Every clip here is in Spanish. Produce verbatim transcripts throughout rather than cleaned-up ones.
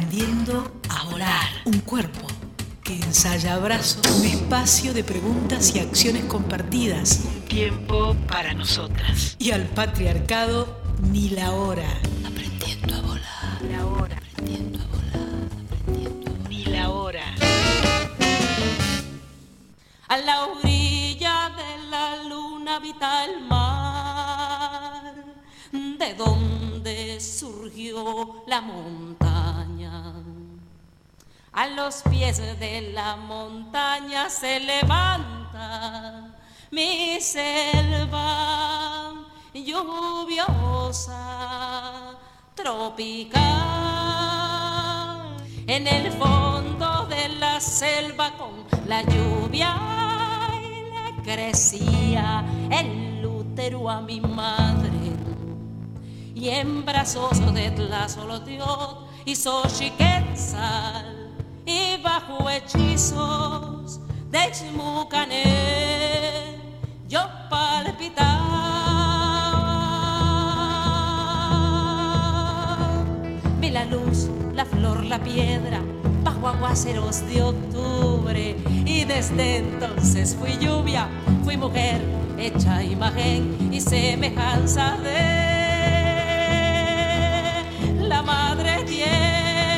Aprendiendo a volar. Un cuerpo que ensaya abrazos. Un espacio de preguntas y acciones compartidas. Un tiempo para nosotras. Y al patriarcado ni la hora. Aprendiendo a volar. La hora. Aprendiendo a volar. Aprendiendo a volar. Ni la hora. A la orilla de la luna habita el mar, de donde surgió la montaña. A los pies de la montaña se levanta mi selva lluviosa, tropical. En el fondo de la selva con la lluvia le crecía el útero a mi madre, y en brazos de Tlazolteotl y Xochiquetzal, y bajo hechizos de Xmucané yo palpitaba. Vi la luz, la flor, la piedra, bajo aguaceros de octubre, y desde entonces fui lluvia, fui mujer, hecha imagen y semejanza de la madre tierra.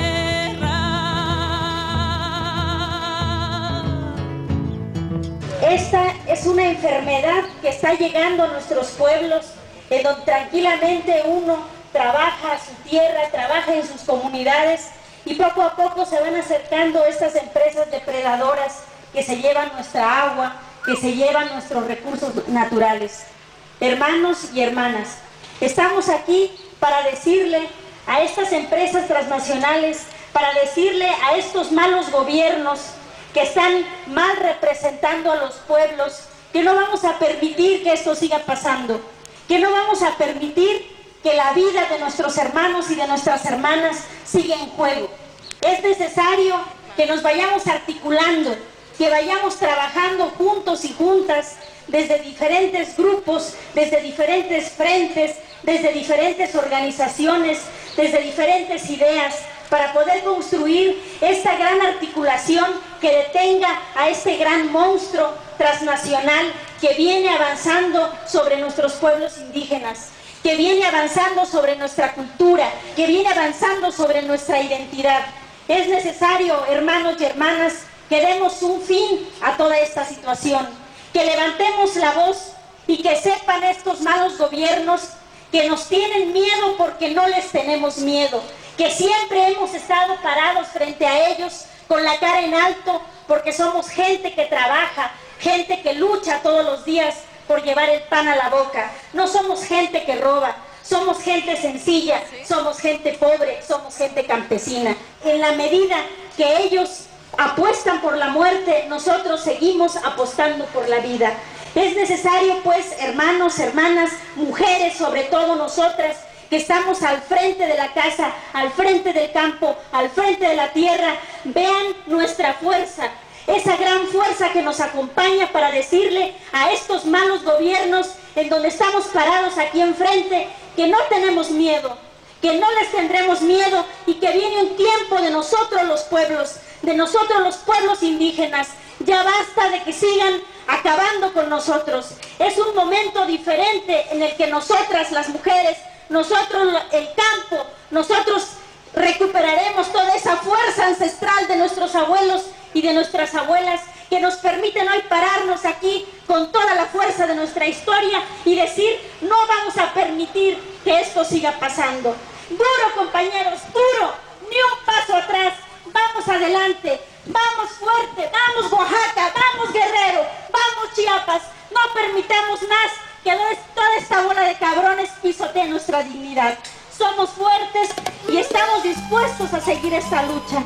Esta es una enfermedad que está llegando a nuestros pueblos, en donde tranquilamente uno trabaja su tierra, trabaja en sus comunidades, y poco a poco se van acercando estas empresas depredadoras que se llevan nuestra agua, que se llevan nuestros recursos naturales. Hermanos y hermanas, estamos aquí para decirle a estas empresas transnacionales, para decirle a estos malos gobiernos que están mal representando a los pueblos, que no vamos a permitir que esto siga pasando, que no vamos a permitir que la vida de nuestros hermanos y de nuestras hermanas siga en juego. Es necesario que nos vayamos articulando, que vayamos trabajando juntos y juntas, desde diferentes grupos, desde diferentes frentes, desde diferentes organizaciones, desde diferentes ideas, para poder construir esta gran articulación que detenga a este gran monstruo transnacional que viene avanzando sobre nuestros pueblos indígenas, que viene avanzando sobre nuestra cultura, que viene avanzando sobre nuestra identidad. Es necesario, hermanos y hermanas, que demos un fin a toda esta situación, que levantemos la voz y que sepan estos malos gobiernos que nos tienen miedo porque no les tenemos miedo, que siempre hemos estado parados frente a ellos con la cara en alto, porque somos gente que trabaja, gente que lucha todos los días por llevar el pan a la boca. No somos gente que roba, somos gente sencilla, somos gente pobre, somos gente campesina. En la medida que ellos apuestan por la muerte, nosotros seguimos apostando por la vida. Es necesario, pues, hermanos, hermanas, mujeres, sobre todo nosotras, que estamos al frente de la casa, al frente del campo, al frente de la tierra, vean nuestra fuerza, esa gran fuerza que nos acompaña para decirle a estos malos gobiernos en donde estamos parados aquí enfrente, que no tenemos miedo, que no les tendremos miedo, y que viene un tiempo de nosotros los pueblos, de nosotros los pueblos indígenas. Ya basta de que sigan acabando con nosotros. Es un momento diferente en el que nosotras, las mujeres, nosotros, el campo, nosotros recuperaremos toda esa fuerza ancestral de nuestros abuelos y de nuestras abuelas, que nos permiten hoy pararnos aquí con toda la fuerza de nuestra historia y decir: no vamos a permitir que esto siga pasando. Duro, compañeros, duro, ni un paso atrás, vamos adelante, vamos fuerte, vamos Oaxaca, vamos Guerrero, vamos Chiapas, no permitamos más que toda esta bola de cabrones pisotee nuestra dignidad. Somos fuertes y estamos dispuestos a seguir esta lucha.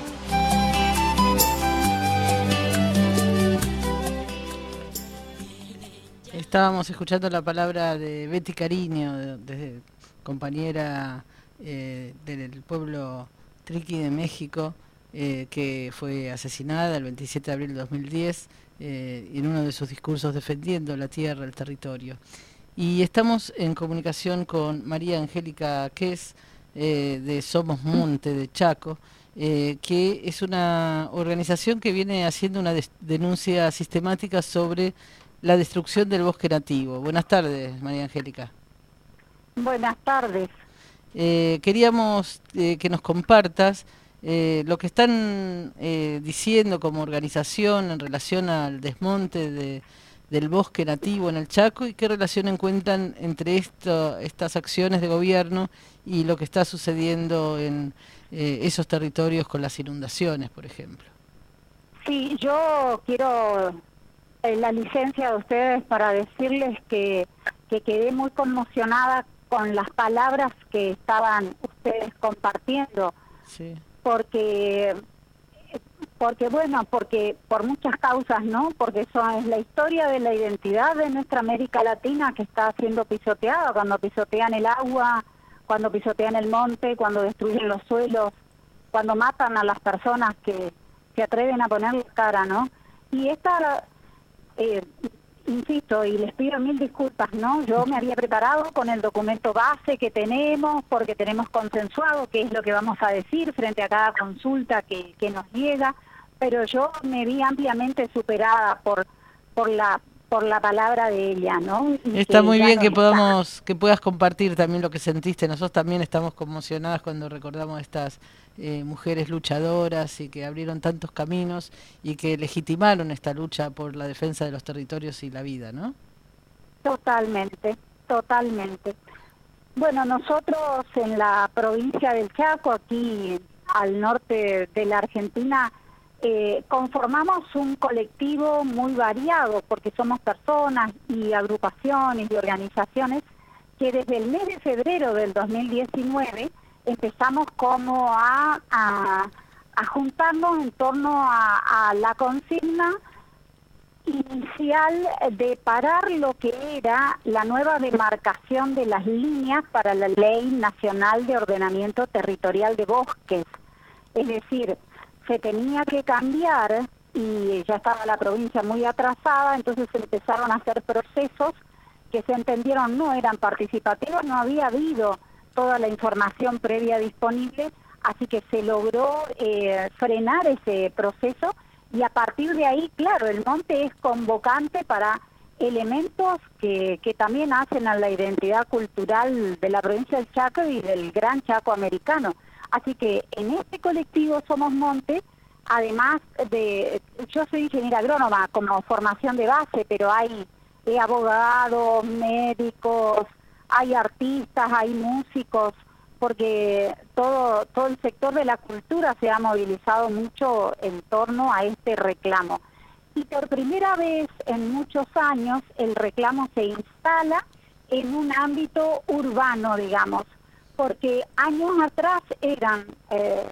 Estábamos escuchando la palabra de Betty Cariño, de, de, compañera eh, del pueblo Triqui de México, eh, que fue asesinada el veintisiete de abril de dos mil diez eh, en uno de sus discursos defendiendo la tierra, el territorio. Y estamos en comunicación con María Angélica Ques, eh, de Somos Monte de Chaco, eh, que es una organización que viene haciendo una denuncia sistemática sobre la destrucción del bosque nativo. Buenas tardes, María Angélica. Buenas tardes. Eh, queríamos eh, que nos compartas eh, lo que están eh, diciendo como organización en relación al desmonte de, del bosque nativo en el Chaco y qué relación encuentran entre esto, estas acciones de gobierno y lo que está sucediendo en eh, esos territorios con las inundaciones, por ejemplo. Sí, yo quiero eh, la licencia de ustedes para decirles que, que quedé muy conmocionada con las palabras que estaban ustedes compartiendo, sí. porque, porque bueno, porque por muchas causas, ¿no? Porque eso es la historia de la identidad de nuestra América Latina que está siendo pisoteada, cuando pisotean el agua, cuando pisotean el monte, cuando destruyen los suelos, cuando matan a las personas que se atreven a poner la cara, ¿no? Y esta... Eh, Insisto, y les pido mil disculpas, ¿no? Yo me había preparado con el documento base que tenemos, porque tenemos consensuado qué es lo que vamos a decir frente a cada consulta que, que nos llega, pero yo me vi ampliamente superada por por la por la palabra de ella, ¿no? Y está que muy bien no que está. podamos, que puedas compartir también lo que sentiste. Nosotros también estamos conmocionadas cuando recordamos estas eh, mujeres luchadoras y que abrieron tantos caminos y que legitimaron esta lucha por la defensa de los territorios y la vida, ¿no? Totalmente, totalmente. Bueno, nosotros en la provincia del Chaco, aquí al norte de la Argentina, Eh, conformamos un colectivo muy variado porque somos personas y agrupaciones y organizaciones que desde el mes de febrero del dos mil diecinueve empezamos como a, a, a juntarnos en torno a, a la consigna inicial de parar lo que era la nueva demarcación de las líneas para la Ley Nacional de Ordenamiento Territorial de Bosques. Es decir, se tenía que cambiar y ya estaba la provincia muy atrasada, entonces se empezaron a hacer procesos que se entendieron no eran participativos, no había habido toda la información previa disponible, así que se logró eh, frenar ese proceso y a partir de ahí, claro, el monte es convocante para elementos que, que también hacen a la identidad cultural de la provincia del Chaco y del Gran Chaco americano. Así que en este colectivo Somos Monte, además de, yo soy ingeniera agrónoma como formación de base, pero hay eh, abogados, médicos, hay artistas, hay músicos, porque todo, todo el sector de la cultura se ha movilizado mucho en torno a este reclamo. Y por primera vez en muchos años el reclamo se instala en un ámbito urbano, digamos, porque años atrás eran eh,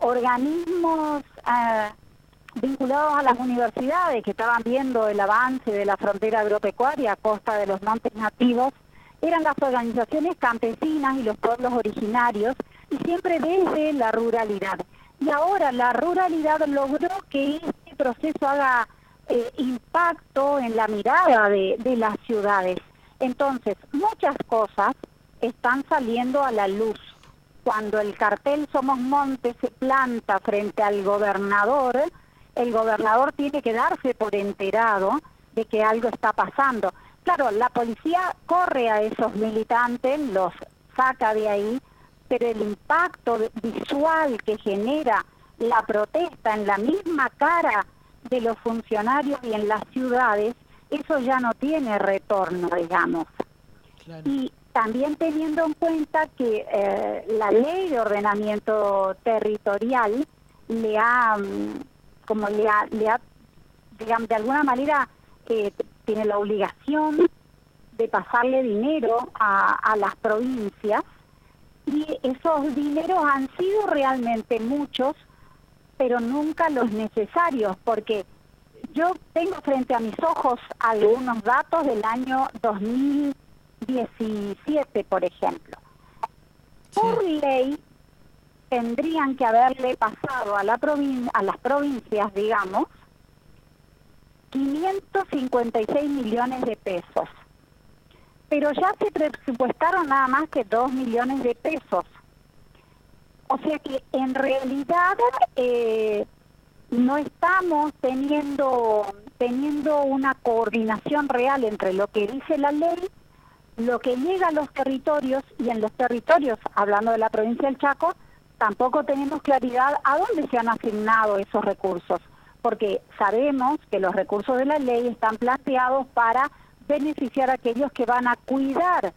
organismos eh, vinculados a las universidades que estaban viendo el avance de la frontera agropecuaria a costa de los montes nativos, eran las organizaciones campesinas y los pueblos originarios, y siempre desde la ruralidad. Y ahora la ruralidad logró que este proceso haga eh, impacto en la mirada de, de las ciudades. Entonces, muchas cosas están saliendo a la luz. Cuando el cartel Somos Monte se planta frente al gobernador, el gobernador tiene que darse por enterado de que algo está pasando. Claro, la policía corre a esos militantes, los saca de ahí, pero el impacto visual que genera la protesta en la misma cara de los funcionarios y en las ciudades, eso ya no tiene retorno, digamos. Claro. Y también teniendo en cuenta que eh, la ley de ordenamiento territorial le ha, como le ha, le ha digamos, de alguna manera eh, tiene la obligación de pasarle dinero a, a las provincias, y esos dineros han sido realmente muchos, pero nunca los necesarios, porque yo tengo frente a mis ojos algunos datos del año dos mil diecisiete, por ejemplo. Por ley tendrían que haberle pasado a la provin a las provincias, digamos, quinientos cincuenta y seis millones de pesos. Pero ya se presupuestaron nada más que dos millones de pesos. O sea que en realidad eh, no estamos teniendo, teniendo una coordinación real entre lo que dice la ley, lo que llega a los territorios, y en los territorios, hablando de la provincia del Chaco, tampoco tenemos claridad a dónde se han asignado esos recursos, porque sabemos que los recursos de la ley están planteados para beneficiar a aquellos que van a cuidar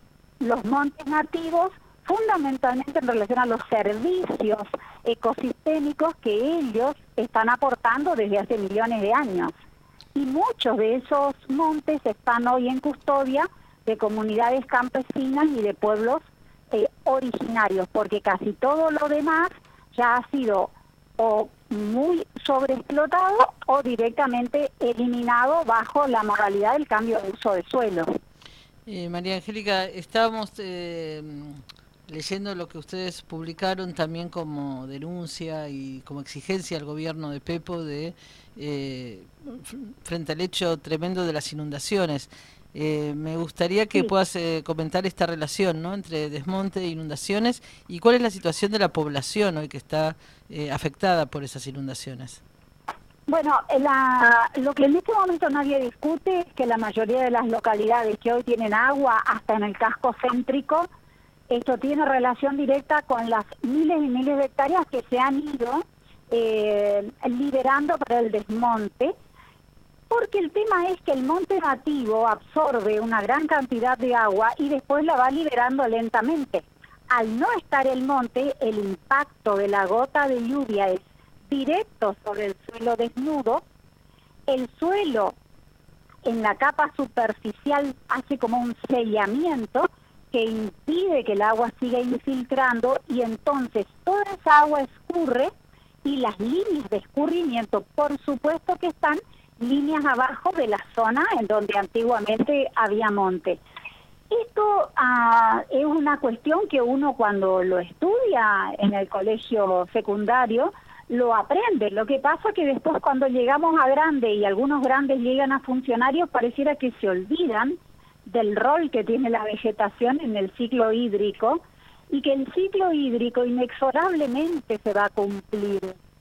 los montes nativos, fundamentalmente en relación a los servicios ecosistémicos que ellos están aportando desde hace millones de años. Y muchos de esos montes están hoy en custodia de comunidades campesinas y de pueblos eh, originarios, porque casi todo lo demás ya ha sido o muy sobreexplotado o directamente eliminado bajo la modalidad del cambio de uso de suelo. Eh, María Angélica, estábamos eh, leyendo lo que ustedes publicaron también como denuncia y como exigencia al gobierno de Pepo de eh, frente al hecho tremendo de las inundaciones. Eh, me gustaría que sí. puedas eh, comentar esta relación, ¿no?, entre desmonte e inundaciones, y cuál es la situación de la población hoy que está eh, afectada por esas inundaciones. Bueno, la, lo que en este momento nadie discute es que la mayoría de las localidades que hoy tienen agua, hasta en el casco céntrico, esto tiene relación directa con las miles y miles de hectáreas que se han ido eh, liberando para el desmonte, porque el tema es que el monte nativo absorbe una gran cantidad de agua y después la va liberando lentamente. Al no estar el monte, el impacto de la gota de lluvia es directo sobre el suelo desnudo. El suelo en la capa superficial hace como un sellamiento que impide que el agua siga infiltrando, y entonces toda esa agua escurre, y las líneas de escurrimiento, por supuesto que están líneas abajo de la zona en donde antiguamente había monte. Esto uh, es una cuestión que uno cuando lo estudia en el colegio secundario lo aprende. Lo que pasa es que después cuando llegamos a grande, y algunos grandes llegan a funcionarios, pareciera que se olvidan del rol que tiene la vegetación en el ciclo hídrico, y que el ciclo hídrico inexorablemente se va a cumplir.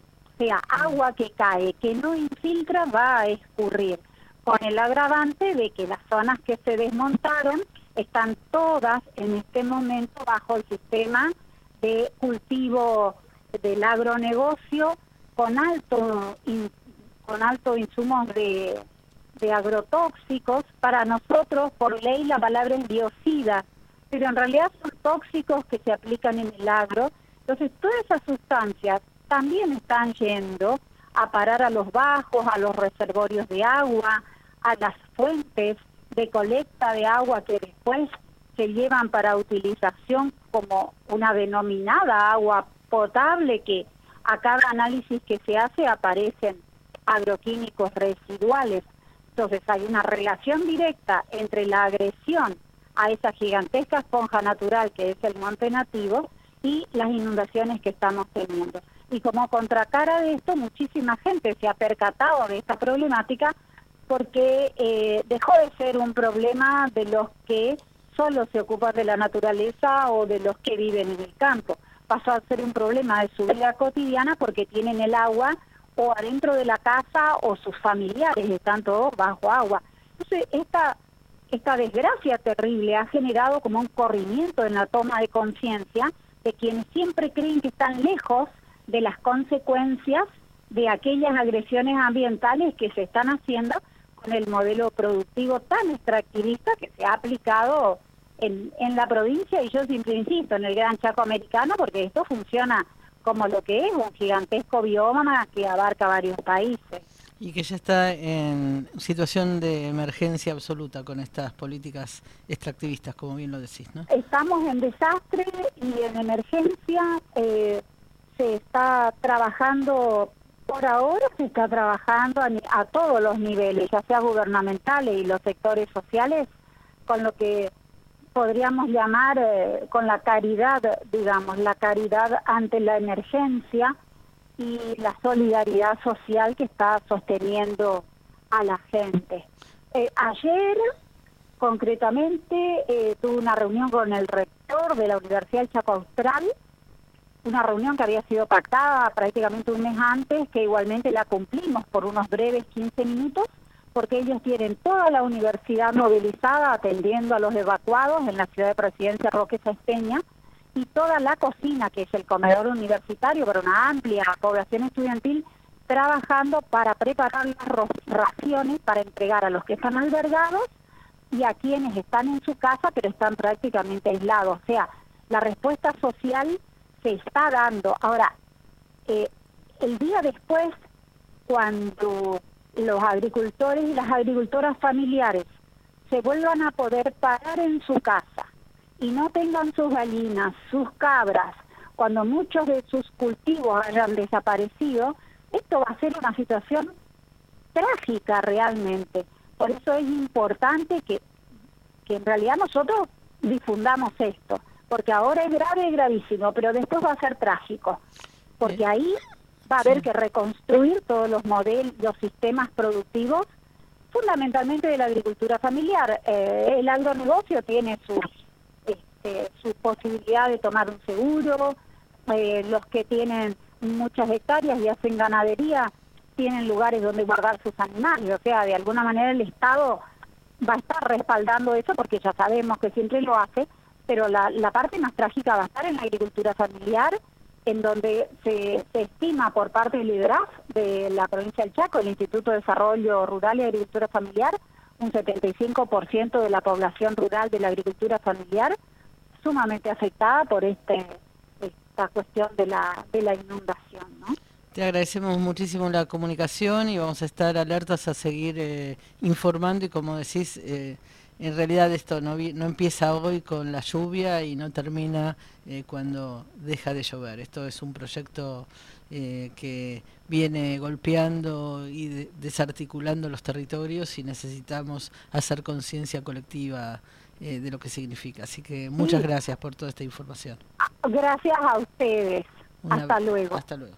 O sea, agua que cae, que no infiltra, va a escurrir, con el agravante de que las zonas que se desmontaron están todas en este momento bajo el sistema de cultivo del agronegocio, con alto in, con alto insumos de, de agrotóxicos. Para nosotros, por ley, la palabra es biocida, pero en realidad son tóxicos que se aplican en el agro. Entonces, todas esas sustancias también están yendo a parar a los bajos, a los reservorios de agua, a las fuentes de colecta de agua que después se llevan para utilización como una denominada agua potable, que a cada análisis que se hace aparecen agroquímicos residuales. Entonces hay una relación directa entre la agresión a esa gigantesca esponja natural que es el monte nativo y las inundaciones que estamos teniendo. Y como contracara de esto, muchísima gente se ha percatado de esta problemática, porque eh, dejó de ser un problema de los que solo se ocupan de la naturaleza o de los que viven en el campo. Pasó a ser un problema de su vida cotidiana, porque tienen el agua o adentro de la casa, o sus familiares están todos bajo agua. Entonces, esta, esta desgracia terrible ha generado como un corrimiento en la toma de conciencia de quienes siempre creen que están lejos de las consecuencias de aquellas agresiones ambientales que se están haciendo con el modelo productivo tan extractivista que se ha aplicado en, en la provincia, y yo siempre insisto, en el Gran Chaco americano, porque esto funciona como lo que es un gigantesco bioma que abarca varios países. Y que ya está en situación de emergencia absoluta con estas políticas extractivistas, como bien lo decís, ¿no? Estamos en desastre y en emergencia. eh, se está trabajando, por ahora se está trabajando a, a todos los niveles, ya sea gubernamentales y los sectores sociales, con lo que podríamos llamar eh, con la caridad, digamos, la caridad ante la emergencia y la solidaridad social que está sosteniendo a la gente. Eh, ayer, concretamente, eh, tuve una reunión con el rector de la Universidad del Chaco Austral, una reunión que había sido pactada prácticamente un mes antes, que igualmente la cumplimos por unos breves quince minutos, porque ellos tienen toda la universidad movilizada atendiendo a los evacuados en la ciudad de Presidencia Roque Sáenz Peña, y toda la cocina, que es el comedor universitario para una amplia población estudiantil, trabajando para preparar las raciones para entregar a los que están albergados y a quienes están en su casa pero están prácticamente aislados. O sea, la respuesta social se está dando. Ahora, eh, el día después, cuando los agricultores y las agricultoras familiares se vuelvan a poder parar en su casa y no tengan sus gallinas, sus cabras, cuando muchos de sus cultivos hayan desaparecido, esto va a ser una situación trágica realmente. Por eso es importante que, que en realidad nosotros difundamos esto, porque ahora es grave y gravísimo, pero después va a ser trágico, porque ahí va a haber que reconstruir todos los modelos, los sistemas productivos, fundamentalmente de la agricultura familiar. Eh, el agronegocio tiene sus, este, su posibilidad de tomar un seguro, eh, los que tienen muchas hectáreas y hacen ganadería tienen lugares donde guardar sus animales, o sea, de alguna manera el Estado va a estar respaldando eso, porque ya sabemos que siempre lo hace, pero la, la parte más trágica va a estar en la agricultura familiar, en donde se, se estima por parte del IDRAF de la provincia del Chaco, el Instituto de Desarrollo Rural y Agricultura Familiar, un setenta y cinco por ciento de la población rural de la agricultura familiar sumamente afectada por este esta cuestión de la de la inundación, ¿no? Te agradecemos muchísimo la comunicación y vamos a estar alertas a seguir eh, informando, y como decís, eh, en realidad esto no, no empieza hoy con la lluvia y no termina eh, cuando deja de llover. Esto es un proyecto eh, que viene golpeando y de, desarticulando los territorios, y necesitamos hacer conciencia colectiva eh, de lo que significa. Así que muchas sí. gracias por toda esta información. Gracias a ustedes. Una, hasta luego. Hasta luego.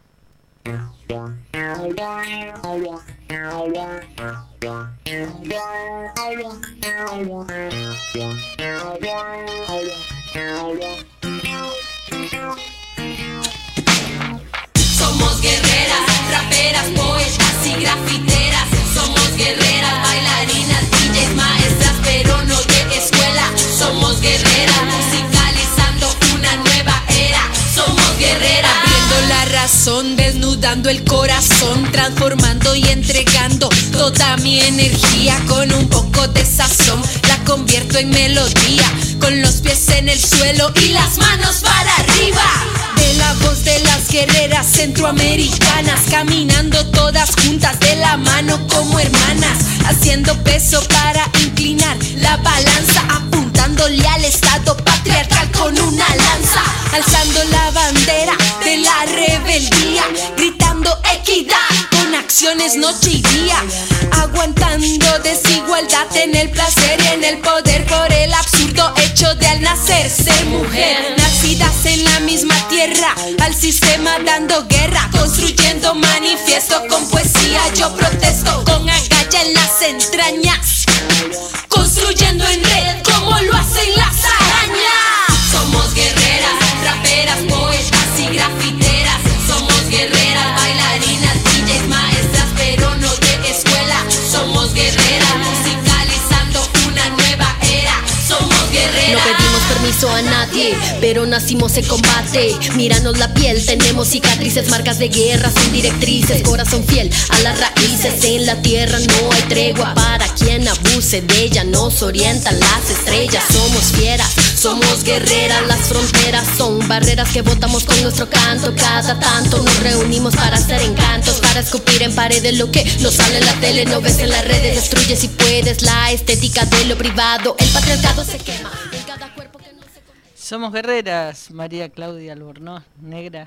Somos guerreras, raperas, poetas y grafiteras. Somos guerreras, bailarinas, D Js, maestras, pero no de escuela. Somos guerreras, musicalizando una nueva era. Somos guerreras, viendo la razón, desnudando el corazón, transformando y entregando toda mi energía con un poco de sazón. La convierto en melodía, con los pies en el suelo y las manos para arriba. De la voz de las guerreras centroamericanas, caminando todas juntas de la mano como hermanas, haciendo peso para inclinar la balanza, apuntándole al Estado patriarcal con una lanza, alzando la bandera de la rebeldía, gritando equidad con acciones noche y día, aguantando desigualdad en el placer y en el poder por el absurdo hecho de al nacer ser mujer. Nacidas en la misma tierra, al sistema dando guerra, construyendo manifiesto con poesía. Yo protesto con agalla en las entrañas, construyendo en red como lo hacen las arañas. Somos guerreras, raperas, poetas y grafiteras. Somos guerreras, bailarinas, D Js, maestras, pero no de escuela. Somos guerreras, musicalizando una nueva era. Somos guerreras. No pedimos permiso a nadie, pero nacimos en combate. Míranos la piel, tenemos cicatrices, marcas de guerra sin directrices. Corazón fiel a las raíces, en la tierra no hay tregua para quien abuse de ella. Nos orientan las estrellas, somos fieras, somos guerreras. Las fronteras son barreras que botamos con nuestro canto. Cada tanto nos reunimos para hacer encantos, para escupir en paredes lo que no sale en la tele, no ves en las redes. Destruye si puedes la estética de lo privado, el patriarcado se quema en cada cuerpo que no se... Somos guerreras, María Claudia Albornoz, negra.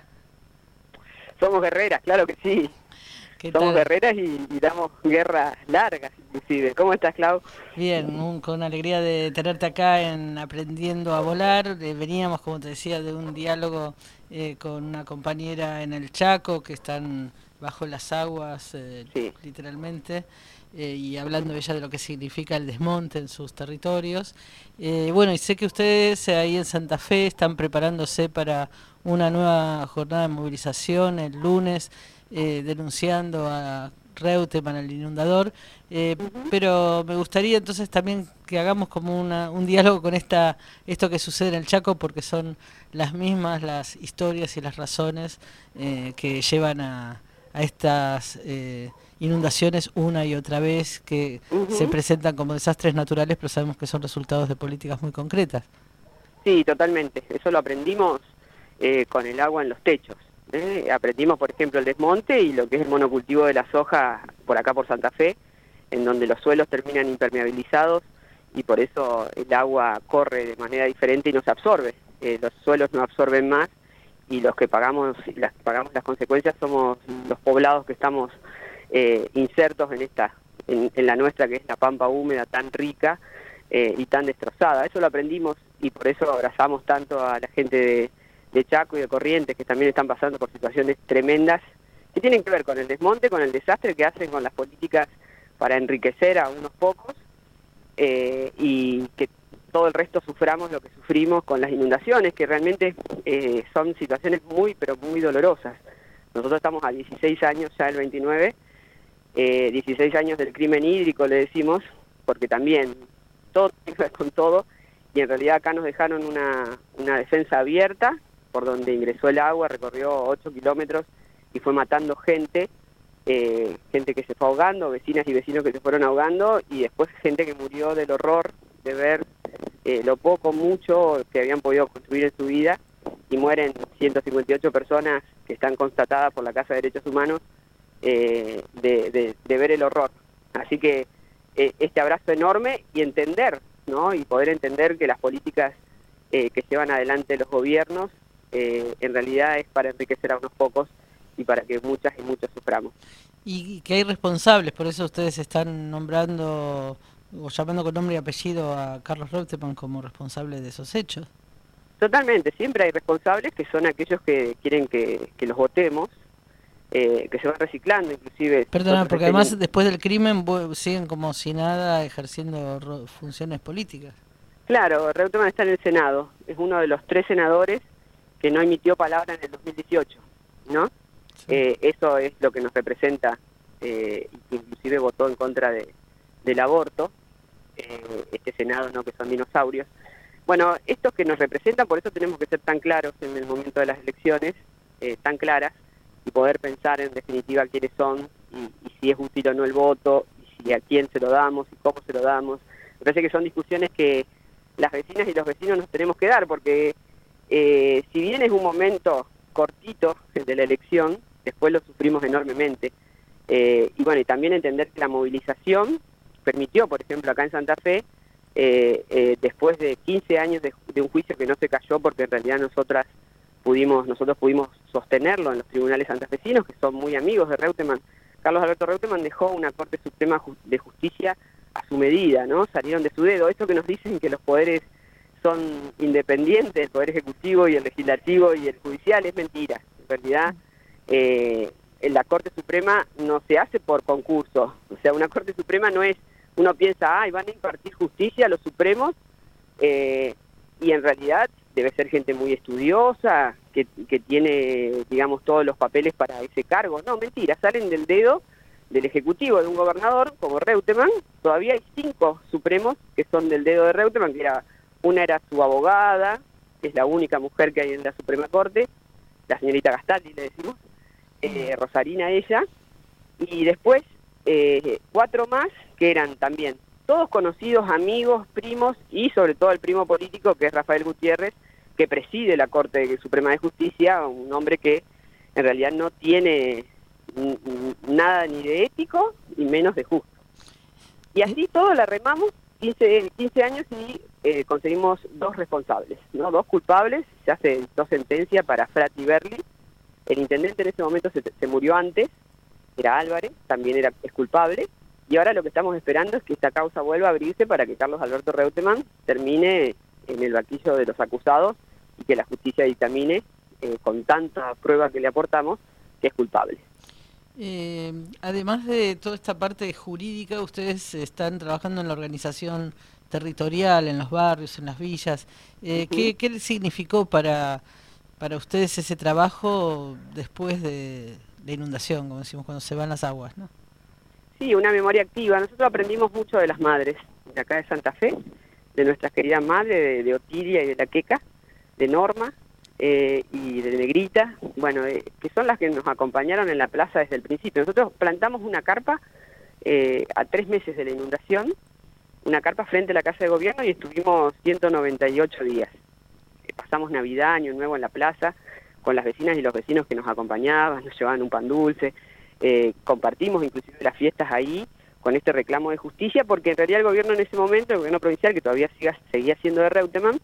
Somos guerreras, claro que sí. Somos guerreras y, y damos guerras largas, inclusive. ¿Cómo estás, Clau? Bien, un, con alegría de tenerte acá en Aprendiendo a Volar. Eh, veníamos, como te decía, de un diálogo eh, con una compañera en el Chaco, que están bajo las aguas, eh, sí. literalmente. eh, y hablando ella de lo que significa el desmonte en sus territorios. Eh, bueno, y sé que ustedes ahí en Santa Fe están preparándose para una nueva jornada de movilización el lunes, eh, denunciando a Reutemann, el inundador, eh, uh-huh. pero me gustaría entonces también que hagamos como una, un diálogo con esta esto que sucede en el Chaco, porque son las mismas las historias y las razones eh, que llevan a, a estas eh, inundaciones una y otra vez, que uh-huh. se presentan como desastres naturales, pero sabemos que son resultados de políticas muy concretas. Sí, totalmente. Eso lo aprendimos eh, con el agua en los techos. ¿eh? Aprendimos, por ejemplo, el desmonte y lo que es el monocultivo de la soja por acá por Santa Fe, en donde los suelos terminan impermeabilizados y por eso el agua corre de manera diferente y no se absorbe. Eh, los suelos no absorben más y los que pagamos las pagamos las consecuencias somos los poblados que estamos eh, insertos en esta en, en la nuestra, que es la pampa húmeda tan rica eh, y tan destrozada. Eso lo aprendimos y por eso abrazamos tanto a la gente de, de Chaco y de Corrientes, que también están pasando por situaciones tremendas que tienen que ver con el desmonte, con el desastre que hacen con las políticas para enriquecer a unos pocos eh, y que todo el resto suframos lo que sufrimos con las inundaciones, que realmente eh, son situaciones muy, pero muy dolorosas. Nosotros estamos a dieciséis años, ya el veintinueve, eh, dieciséis años del crimen hídrico, le decimos, porque también todo tiene que ver con todo, y en realidad acá nos dejaron una, una defensa abierta, por donde ingresó el agua, recorrió ocho kilómetros y fue matando gente, eh, gente que se fue ahogando, vecinas y vecinos que se fueron ahogando, y después gente que murió del horror de ver eh, lo poco, mucho que habían podido construir en su vida, y mueren ciento cincuenta y ocho personas que están constatadas por la Casa de Derechos Humanos eh, de, de, de ver el horror. Así que eh, este abrazo enorme y entender, ¿no? Y poder entender que las políticas eh, que llevan adelante los gobiernos eh, en realidad es para enriquecer a unos pocos y para que muchas y muchos suframos. Y que hay responsables, por eso ustedes están nombrando o llamando con nombre y apellido a Carlos Reutemann como responsable de esos hechos. Totalmente, siempre hay responsables que son aquellos que quieren que, que los votemos, eh, que se van reciclando inclusive. Perdona, porque además tienen... después del crimen siguen como si nada ejerciendo funciones políticas. Claro, Reutemann está en el Senado, es uno de los tres senadores que no emitió palabra en el dos mil dieciocho, ¿no? Sí. Eh, eso es lo que nos representa, eh, inclusive votó en contra de, del aborto, eh, este Senado, ¿no? Que son dinosaurios. Bueno, estos que nos representan, por eso tenemos que ser tan claros en el momento de las elecciones, eh, tan claras, y poder pensar en definitiva quiénes son, y, y si es útil o no el voto, y si a quién se lo damos, y cómo se lo damos. Me parece que son discusiones que las vecinas y los vecinos nos tenemos que dar, porque eh, si bien es un momento cortito de la elección, después lo sufrimos enormemente. Eh, y bueno, y también entender que la movilización permitió, por ejemplo, acá en Santa Fe, Eh, eh, después de quince años de, de un juicio que no se cayó, porque en realidad nosotras pudimos, nosotros pudimos sostenerlo en los tribunales santafesinos, que son muy amigos de Reutemann. Carlos Alberto Reutemann dejó una Corte Suprema de Justicia a su medida, ¿no? Salieron de su dedo. Esto que nos dicen que los poderes son independientes, el Poder Ejecutivo y el Legislativo y el Judicial, es mentira. En realidad, eh, en la Corte Suprema no se hace por concurso. O sea, una Corte Suprema no es... Uno piensa, ay, van a impartir justicia a los supremos, eh, y en realidad debe ser gente muy estudiosa, que, que tiene, digamos, todos los papeles para ese cargo. No, mentira, salen del dedo del Ejecutivo, de un gobernador como Reutemann. Todavía hay cinco supremos que son del dedo de Reutemann, que era, una era su abogada, que es la única mujer que hay en la Suprema Corte, la señorita Gastaldi, le decimos, eh, Rosarina ella, y después eh, cuatro más que eran también todos conocidos, amigos, primos, y sobre todo el primo político, que es Rafael Gutiérrez, que preside la Corte Suprema de Justicia, un hombre que en realidad no tiene nada ni de ético, ni menos de justo. Y así todo la remamos quince, quince años y eh, conseguimos dos responsables, ¿no? Dos culpables, se hace dos sentencias para Frati Berli. El intendente en ese momento se, se murió antes, era Álvarez, también era, es culpable, y ahora lo que estamos esperando es que esta causa vuelva a abrirse para que Carlos Alberto Reutemann termine en el banquillo de los acusados y que la justicia dictamine, eh, con tanta prueba que le aportamos, que es culpable. Eh, además de toda esta parte jurídica, ustedes están trabajando en la organización territorial, en los barrios, en las villas. Eh, Uh-huh. ¿qué, ¿Qué significó para, para ustedes ese trabajo después de la inundación, como decimos, cuando se van las aguas, ¿no? Sí, una memoria activa. Nosotros aprendimos mucho de las madres de acá de Santa Fe, de nuestras queridas madres, de, de Otilia y de la Queca, de Norma eh, y de Negrita, bueno, eh, que son las que nos acompañaron en la plaza desde el principio. Nosotros plantamos una carpa eh, a tres meses de la inundación, una carpa frente a la Casa de Gobierno, y estuvimos ciento noventa y ocho días. Eh, pasamos Navidad, Año Nuevo en la plaza, con las vecinas y los vecinos que nos acompañaban, nos llevaban un pan dulce, eh, compartimos inclusive las fiestas ahí, con este reclamo de justicia, porque en realidad el gobierno en ese momento, el gobierno provincial, que todavía siga, seguía siendo de Reutemann,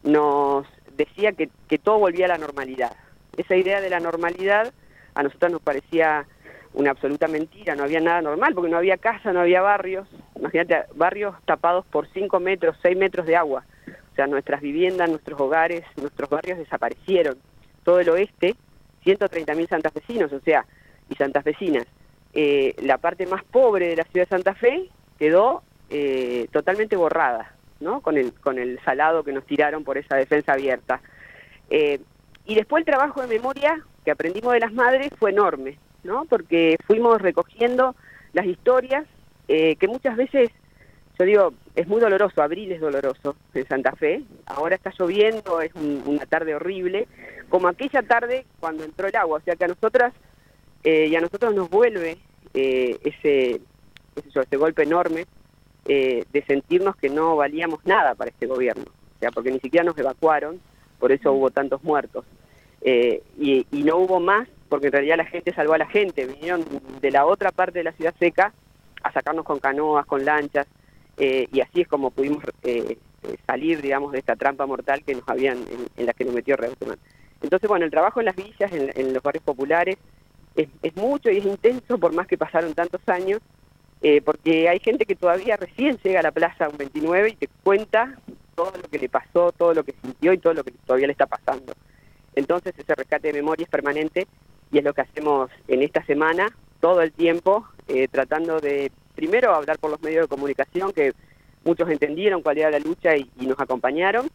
nos decía que, que todo volvía a la normalidad. Esa idea de la normalidad a nosotros nos parecía una absoluta mentira, no había nada normal, porque no había casa, no había barrios, imagínate, barrios tapados por cinco metros, seis metros de agua, o sea, nuestras viviendas, nuestros hogares, nuestros barrios desaparecieron, todo el oeste, ciento treinta mil santafesinos, o sea, y santafesinas. Eh, la parte más pobre de la ciudad de Santa Fe quedó eh, totalmente borrada, ¿no? Con el, con el salado que nos tiraron por esa defensa abierta. Eh, y después el trabajo de memoria que aprendimos de las madres fue enorme, ¿no? Porque fuimos recogiendo las historias eh, que muchas veces, yo digo, es muy doloroso, abril es doloroso en Santa Fe, ahora está lloviendo, es un, una tarde horrible, como aquella tarde cuando entró el agua, o sea que a nosotras eh, y a nosotros nos vuelve eh, ese, ese, ese golpe enorme eh, de sentirnos que no valíamos nada para este gobierno, o sea, porque ni siquiera nos evacuaron, por eso hubo tantos muertos, eh, y, y no hubo más, porque en realidad la gente salvó a la gente, vinieron de la otra parte de la ciudad seca a sacarnos con canoas, con lanchas, eh, y así es como pudimos eh, salir, digamos, de esta trampa mortal que nos habían, en, en la que nos metió Reutemann. Entonces, bueno, el trabajo en las villas, en, en los barrios populares, es, es mucho y es intenso, por más que pasaron tantos años, eh, porque hay gente que todavía recién llega a la plaza un veintinueve y te cuenta todo lo que le pasó, todo lo que sintió y todo lo que todavía le está pasando. Entonces, ese rescate de memoria es permanente y es lo que hacemos en esta semana, todo el tiempo, eh, tratando de, primero, hablar por los medios de comunicación, que muchos entendieron cuál era la lucha y, y nos acompañaron,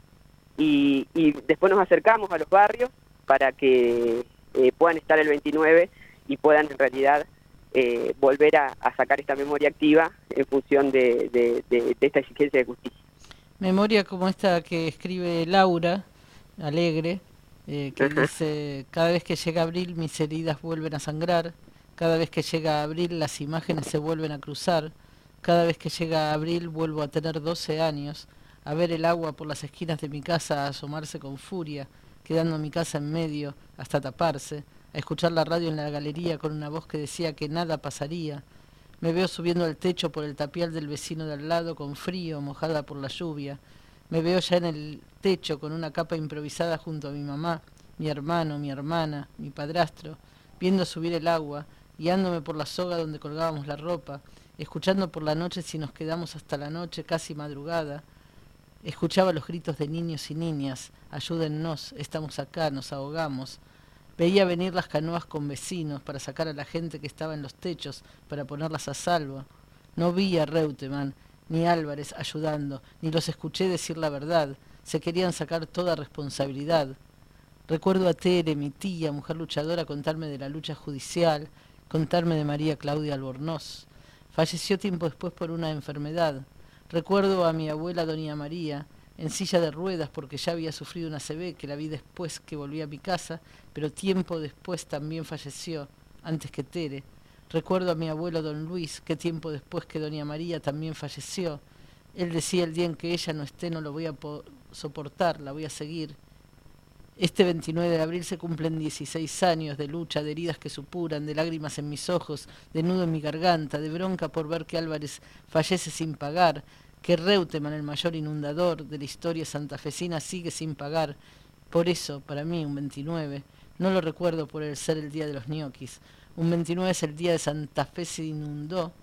y, y después nos acercamos a los barrios para que eh, puedan estar el veintinueve y puedan en realidad eh, volver a, a sacar esta memoria activa en función de, de, de, de esta exigencia de justicia. Memoria como esta que escribe Laura Alegre, eh, que Ajá. dice: cada vez que llega abril mis heridas vuelven a sangrar, cada vez que llega abril las imágenes se vuelven a cruzar, cada vez que llega abril vuelvo a tener doce años, a ver el agua por las esquinas de mi casa asomarse con furia, quedando mi casa en medio hasta taparse, a escuchar la radio en la galería con una voz que decía que nada pasaría. Me veo subiendo al techo por el tapial del vecino de al lado con frío, mojada por la lluvia. Me veo ya en el techo con una capa improvisada junto a mi mamá, mi hermano, mi hermana, mi padrastro, viendo subir el agua, guiándome por la soga donde colgábamos la ropa, escuchando por la noche si nos quedamos hasta la noche casi madrugada. Escuchaba los gritos de niños y niñas: ayúdennos, estamos acá, nos ahogamos. Veía venir las canoas con vecinos para sacar a la gente que estaba en los techos, para ponerlas a salvo. No vi a Reutemann ni Álvarez ayudando, ni los escuché decir la verdad. Se querían sacar toda responsabilidad. Recuerdo a Tere, mi tía, mujer luchadora, contarme de la lucha judicial, contarme de María Claudia Albornoz. Falleció tiempo después por una enfermedad. Recuerdo a mi abuela doña María, en silla de ruedas porque ya había sufrido una C B, que la vi después que volví a mi casa, pero tiempo después también falleció, antes que Tere. Recuerdo a mi abuelo don Luis, que tiempo después que doña María también falleció. Él decía: el día en que ella no esté no lo voy a soportar, la voy a seguir. Este veintinueve de abril se cumplen dieciséis años de lucha, de heridas que supuran, de lágrimas en mis ojos, de nudo en mi garganta, de bronca por ver que Álvarez fallece sin pagar, que Reutemann, el mayor inundador de la historia santafesina, sigue sin pagar. Por eso, para mí, un veintinueve, no lo recuerdo por el ser el día de los ñoquis. Un veintinueve es el día de Santa Fe se inundó,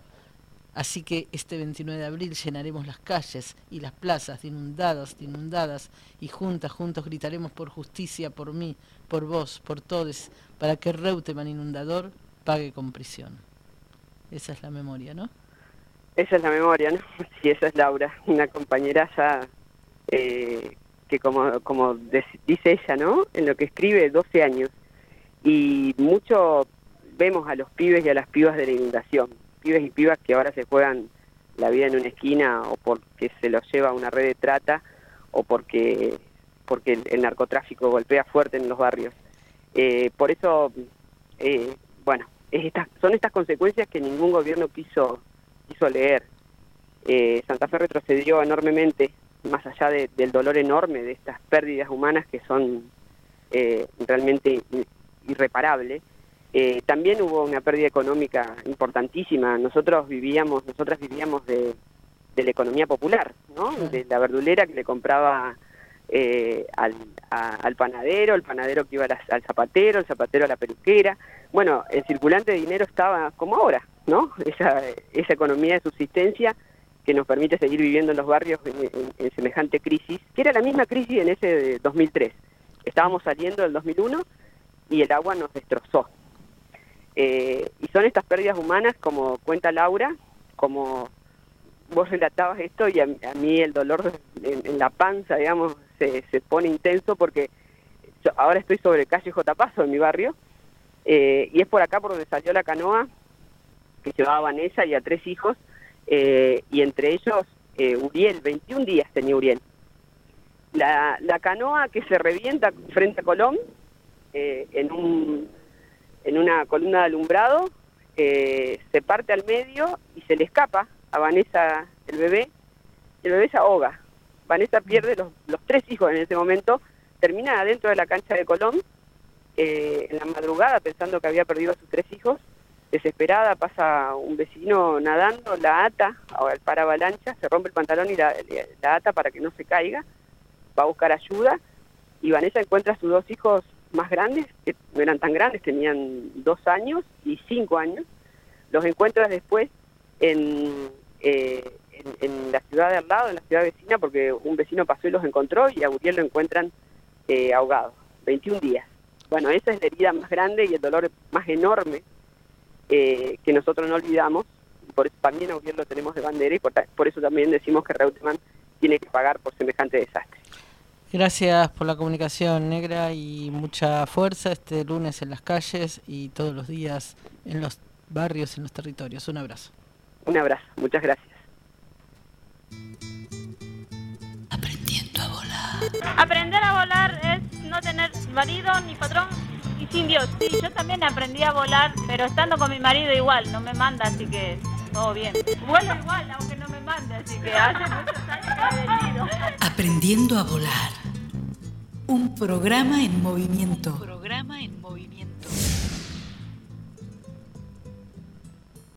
así que este veintinueve de abril llenaremos las calles y las plazas de inundadas, de inundadas, y juntas, juntos gritaremos por justicia, por mí, por vos, por todes, para que Reutemann inundador pague con prisión. Esa es la memoria, ¿no? Esa es la memoria, ¿no? Sí, esa es Laura, una compañera ya eh, que como, como de, dice ella, ¿no? En lo que escribe, doce años. Y mucho vemos a los pibes y a las pibas de la inundación. Pibes y pibas que ahora se juegan la vida en una esquina o porque se los lleva a una red de trata o porque, porque el, el narcotráfico golpea fuerte en los barrios. Eh, por eso, eh, bueno, es estas, son estas consecuencias que ningún gobierno quiso, quiso leer. Eh, Santa Fe retrocedió enormemente, más allá de, del dolor enorme de estas pérdidas humanas que son eh, realmente irreparables. Eh, también hubo una pérdida económica importantísima. Nosotros vivíamos, nosotras vivíamos de, de la economía popular, ¿no? De la verdulera que le compraba eh, al, a, al panadero, el panadero que iba a la, al zapatero, el zapatero a la peluquera. Bueno, el circulante de dinero estaba como ahora, ¿no? Esa, esa economía de subsistencia que nos permite seguir viviendo en los barrios en, en, en semejante crisis, que era la misma crisis en ese de dos mil tres. Estábamos saliendo del dos mil uno y el agua nos destrozó. Eh, y son estas pérdidas humanas, como cuenta Laura, como vos relatabas esto, y a, a mí el dolor en, en la panza, digamos, se, se pone intenso porque yo ahora estoy sobre calle J. Paso, en mi barrio, eh, y es por acá por donde salió la canoa que llevaba a Vanessa y a tres hijos, eh, y entre ellos eh, Uriel, veintiún días tenía Uriel. La, la canoa que se revienta frente a Colón, eh, en un... en una columna de alumbrado, eh, se parte al medio y se le escapa a Vanessa el bebé, el bebé se ahoga. Vanessa pierde los, los tres hijos en ese momento, termina adentro de la cancha de Colón, eh, en la madrugada pensando que había perdido a sus tres hijos, desesperada pasa un vecino nadando, la ata al paravalancha, se rompe el pantalón y la, la ata para que no se caiga, va a buscar ayuda, y Vanessa encuentra a sus dos hijos más grandes, que no eran tan grandes, tenían dos años y cinco años, los encuentras después en, eh, en, en la ciudad de al lado, en la ciudad vecina, porque un vecino pasó y los encontró, y a Uriel lo encuentran eh, ahogado, veintiún días. Bueno, esa es la herida más grande y el dolor más enorme eh, que nosotros no olvidamos, por eso también a Uriel lo tenemos de bandera, y por, por eso también decimos que Reutemann tiene que pagar por semejante desastre. Gracias por la comunicación, Negra, y mucha fuerza este lunes en las calles y todos los días en los barrios, en los territorios. Un abrazo. Un abrazo, muchas gracias. Aprendiendo a volar. Aprender a volar es no tener marido ni patrón y sin Dios. Sí, yo también aprendí a volar, pero estando con mi marido igual, no me manda, así que todo bien. Vuelo igual, aunque no me mande, así que hace muchos años que he venido. Aprendiendo a volar. Un programa en movimiento. Un programa en